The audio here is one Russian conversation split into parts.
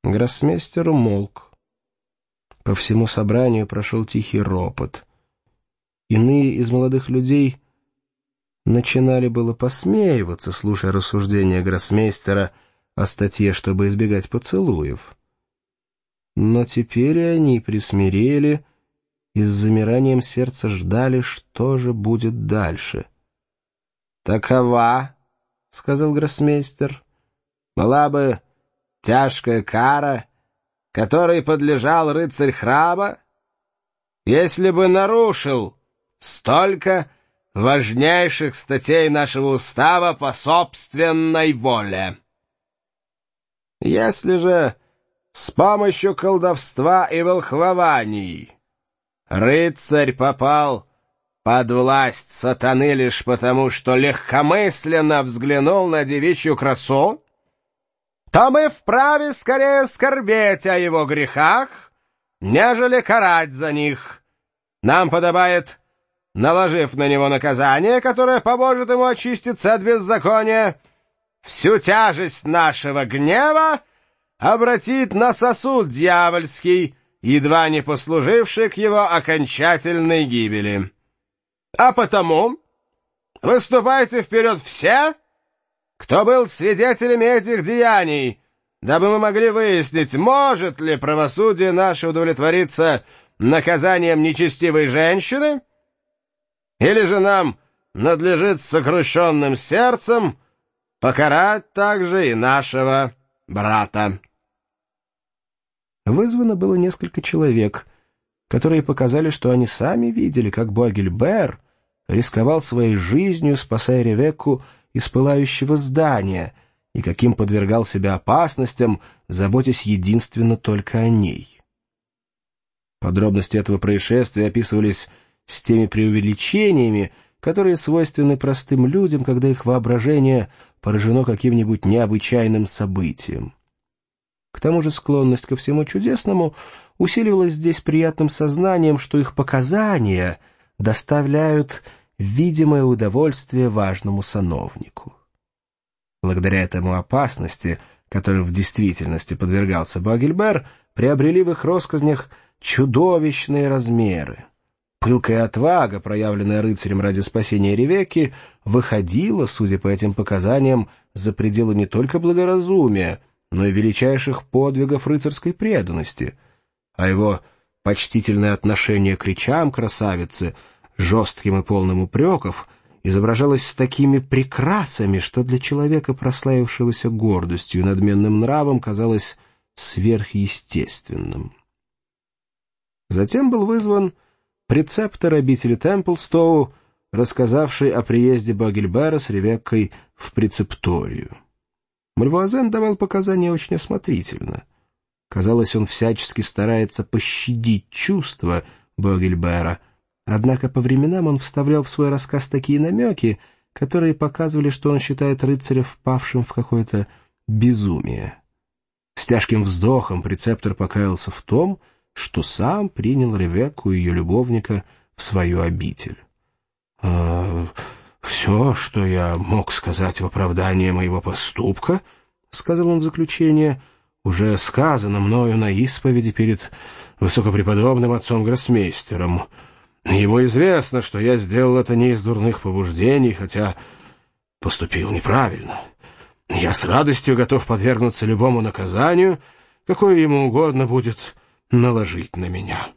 Гроссмейстер умолк. По всему собранию прошел тихий ропот. Иные из молодых людей начинали было посмеиваться, слушая рассуждения гроссмейстера о статье, чтобы избегать поцелуев. Но теперь они присмирели и с замиранием сердца ждали, что же будет дальше. «Такова, — сказал гроссмейстер, — была бы тяжкая кара, которой подлежал рыцарь храма, если бы нарушил столько важнейших статей нашего устава по собственной воле. Если же с помощью колдовства и волхвований рыцарь попал под власть сатаны лишь потому, что легкомысленно взглянул на девичью красу, то мы вправе скорее скорбеть о его грехах, нежели карать за них. Нам подобает, наложив на него наказание, которое поможет ему очиститься от беззакония, всю тяжесть нашего гнева обратить на сосуд дьявольский, едва не послуживший к его окончательной гибели. А потому выступайте вперед все, кто был свидетелями этих деяний, дабы мы могли выяснить, может ли правосудие наше удовлетвориться наказанием нечестивой женщины, или же нам надлежит с сокрушенным сердцем покарать также и нашего брата. Вызвано было несколько человек, которые показали, что они сами видели, как Буагильбер рисковал своей жизнью, спасая Ревекку из пылающего здания, и каким подвергал себя опасностям, заботясь единственно только о ней. Подробности этого происшествия описывались с теми преувеличениями, которые свойственны простым людям, когда их воображение поражено каким-нибудь необычайным событием. К тому же склонность ко всему чудесному усиливалась здесь приятным сознанием, что их показания доставляют видимое удовольствие важному сановнику. Благодаря этому опасности, которым в действительности подвергался Буагильбер, приобрели в их россказнях чудовищные размеры. Пылкая отвага, проявленная рыцарем ради спасения Ревекки, выходила, судя по этим показаниям, за пределы не только благоразумия, но и величайших подвигов рыцарской преданности, а его почтительное отношение к речам красавицы, жестким и полным упреков, изображалось с такими прикрасами, что для человека, прославившегося гордостью и надменным нравом, казалось сверхъестественным. Затем был вызван прецептор обители Темплстоу, рассказавший о приезде Буагильбера с Ревеккой в прецепторию. Мальвуазен давал показания очень осмотрительно. Казалось, он всячески старается пощадить чувства Буагильбера, однако по временам он вставлял в свой рассказ такие намеки, которые показывали, что он считает рыцаря впавшим в какое-то безумие. С тяжким вздохом прецептор покаялся в том, что сам принял Ревекку и ее любовника в свою обитель. «Все, что я мог сказать в оправдание моего поступка, — сказал он в заключение, — уже сказано мною на исповеди перед высокопреподобным отцом-гроссмейстером. Ему известно, что я сделал это не из дурных побуждений, хотя поступил неправильно. Я с радостью готов подвергнуться любому наказанию, какое ему угодно будет наложить на меня».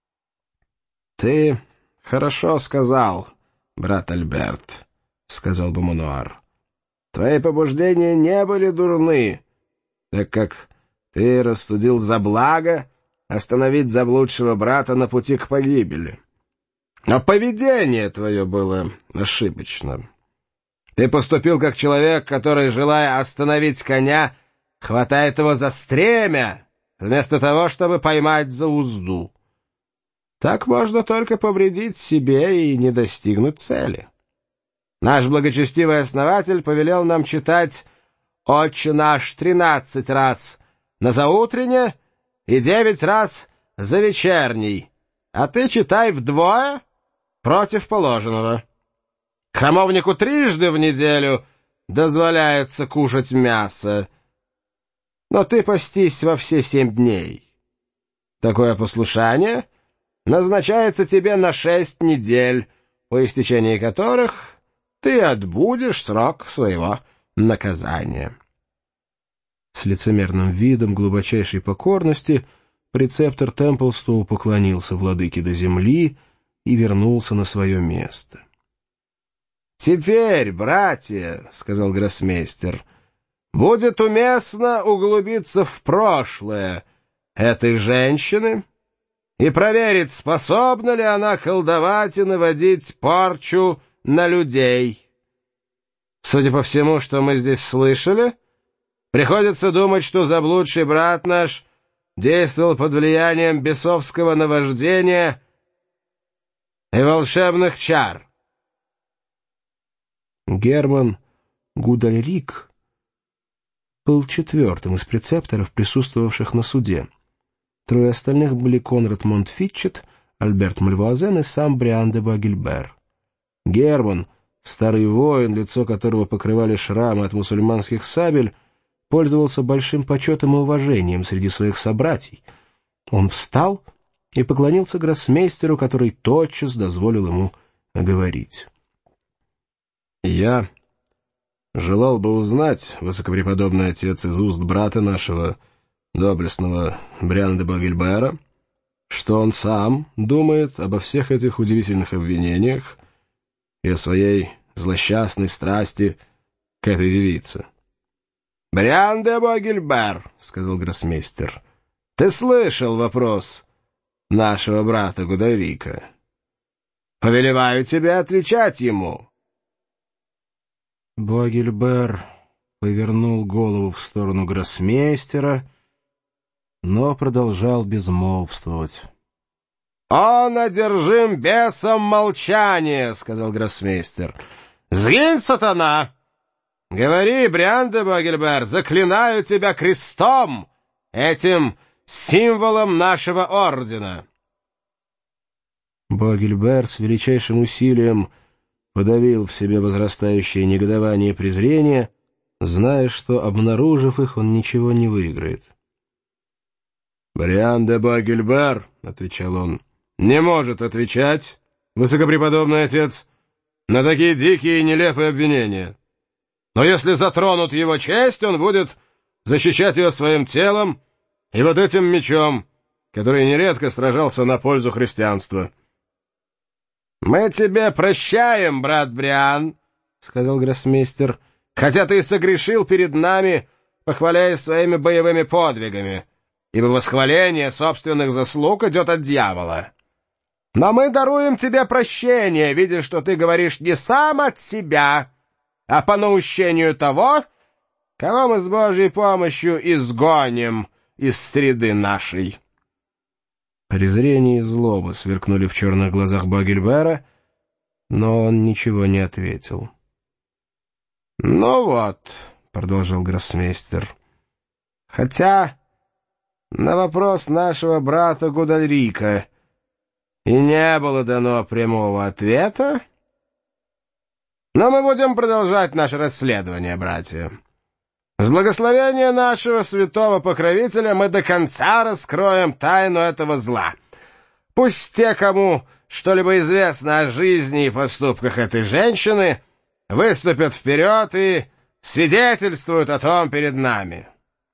«Ты хорошо сказал, брат Альберт, — сказал Бомануар. — Твои побуждения не были дурны, так как ты рассудил за благо остановить заблудшего брата на пути к погибели. Но поведение твое было ошибочно. Ты поступил как человек, который, желая остановить коня, хватает его за стремя, вместо того, чтобы поймать за узду. Так можно только повредить себе и не достигнуть цели. Наш благочестивый основатель повелел нам читать «Отче наш» 13 раз на заутренне и 9 раз за вечерний, а ты читай вдвое против положенного. Храмовнику 3 раза в неделю дозволяется кушать мясо. но ты постись во все 7 дней. Такое послушание назначается тебе на 6 недель, по истечении которых ты отбудешь срок своего наказания». С лицемерным видом глубочайшей покорности прецептор Темплстоу поклонился владыке до земли и вернулся на свое место. «Теперь, братья, — сказал гроссмейстер, — будет уместно углубиться в прошлое этой женщины и проверить, способна ли она колдовать и наводить порчу на людей. Судя по всему, что мы здесь слышали, приходится думать, что заблудший брат наш действовал под влиянием бесовского наваждения и волшебных чар». Герман Гудальрик был четвертым из прецепторов, присутствовавших на суде. Трое остальных были Конрад Монтфитчет, Альберт Мальвуазен и сам Бриан де Буагильбер. Герман, старый воин, лицо которого покрывали шрамы от мусульманских сабель, пользовался большим почетом и уважением среди своих собратьев. Он встал и поклонился гроссмейстеру, который тотчас дозволил ему говорить. «Я желал бы узнать, высокопреподобный отец, из уст брата нашего, доблестного Бриана де Буагильбера, что он сам думает обо всех этих удивительных обвинениях и о своей злосчастной страсти к этой девице». «Бриан де Буагильбер, — сказал гроссмейстер, — ты слышал вопрос нашего брата Гудальрика. Повелеваю тебе отвечать ему». Буагильбер повернул голову в сторону гроссмейстера, но продолжал безмолвствовать. «Он одержим бесом молчания, — сказал гроссмейстер. — Сгинь, сатана! Говори, Бриан де Буагильбер, заклинаю тебя крестом, этим символом нашего ордена». Буагильбер с величайшим усилием подавил в себе возрастающее негодование и презрение, зная, что, обнаружив их, он ничего не выиграет. «Бриан де Буагильбер, — отвечал он, — не может отвечать, высокопреподобный отец, на такие дикие и нелепые обвинения. Но если затронут его честь, он будет защищать ее своим телом и вот этим мечом, который нередко сражался на пользу христианства». «Мы тебе прощаем, брат Бриан, — сказал гроссмейстер, — хотя ты согрешил перед нами, похваляясь своими боевыми подвигами, ибо восхваление собственных заслуг идет от дьявола. Но мы даруем тебе прощение, видя, что ты говоришь не сам от себя, а по наущению того, кого мы с Божьей помощью изгоним из среды нашей». Презрение и злоба сверкнули в черных глазах Буагильбера, но он ничего не ответил. «Ну вот, — продолжал гроссмейстер, — хотя на вопрос нашего брата Гудальрика и не было дано прямого ответа, но мы будем продолжать наше расследование, братья. С благословения нашего святого покровителя мы до конца раскроем тайну этого зла. Пусть те, кому что-либо известно о жизни и поступках этой женщины, выступят вперед и свидетельствуют о том перед нами».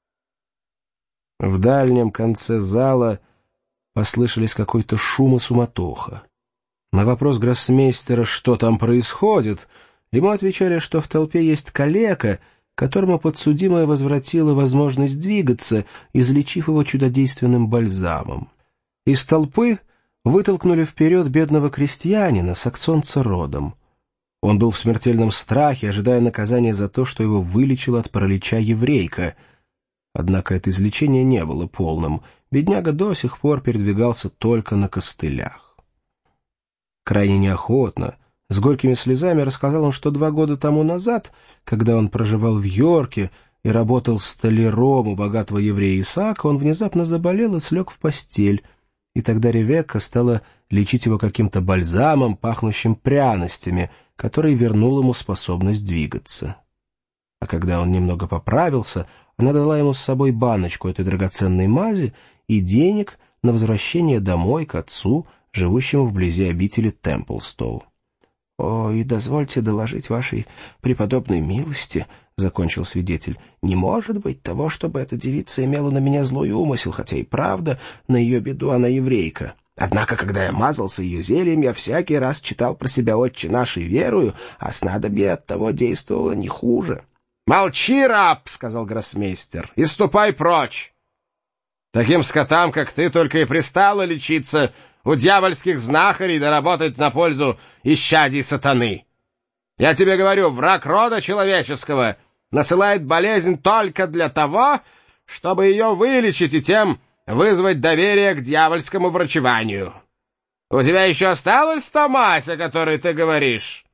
В дальнем конце зала послышались какой-то шум и суматоха. На вопрос гроссмейстера, что там происходит, ему отвечали, что в толпе есть калека, которому подсудимая возвратила возможность двигаться, излечив его чудодейственным бальзамом. Из толпы вытолкнули вперед бедного крестьянина, саксонца родом. Он был в смертельном страхе, ожидая наказания за то, что его вылечила от паралича еврейка. Однако это излечение не было полным. Бедняга до сих пор передвигался только на костылях. Крайне неохотно, с горькими слезами рассказал он, что 2 года тому назад, когда он проживал в Йорке и работал столяром у богатого еврея Исаака, он внезапно заболел и слег в постель, и тогда Ревекка стала лечить его каким-то бальзамом, пахнущим пряностями, который вернул ему способность двигаться. А когда он немного поправился, она дала ему с собой баночку этой драгоценной мази и денег на возвращение домой к отцу, живущему вблизи обители Темплстоу. — О, и дозвольте доложить вашей преподобной милости, — закончил свидетель, — не может быть того, чтобы эта девица имела на меня злой умысел, хотя и правда, на ее беду она еврейка. Однако, когда я мазался ее зельем, я всякий раз читал про себя «Отче наш» и верую, а снадобье от того действовало не хуже. — Молчи, раб, — сказал гроссмейстер, — и ступай прочь. Таким скотам, как ты, только и пристало лечиться у дьявольских знахарей да работать на пользу исчадий сатаны. Я тебе говорю, враг рода человеческого насылает болезнь только для того, чтобы ее вылечить и тем вызвать доверие к дьявольскому врачеванию. У тебя еще осталась та мазь, о которой ты говоришь?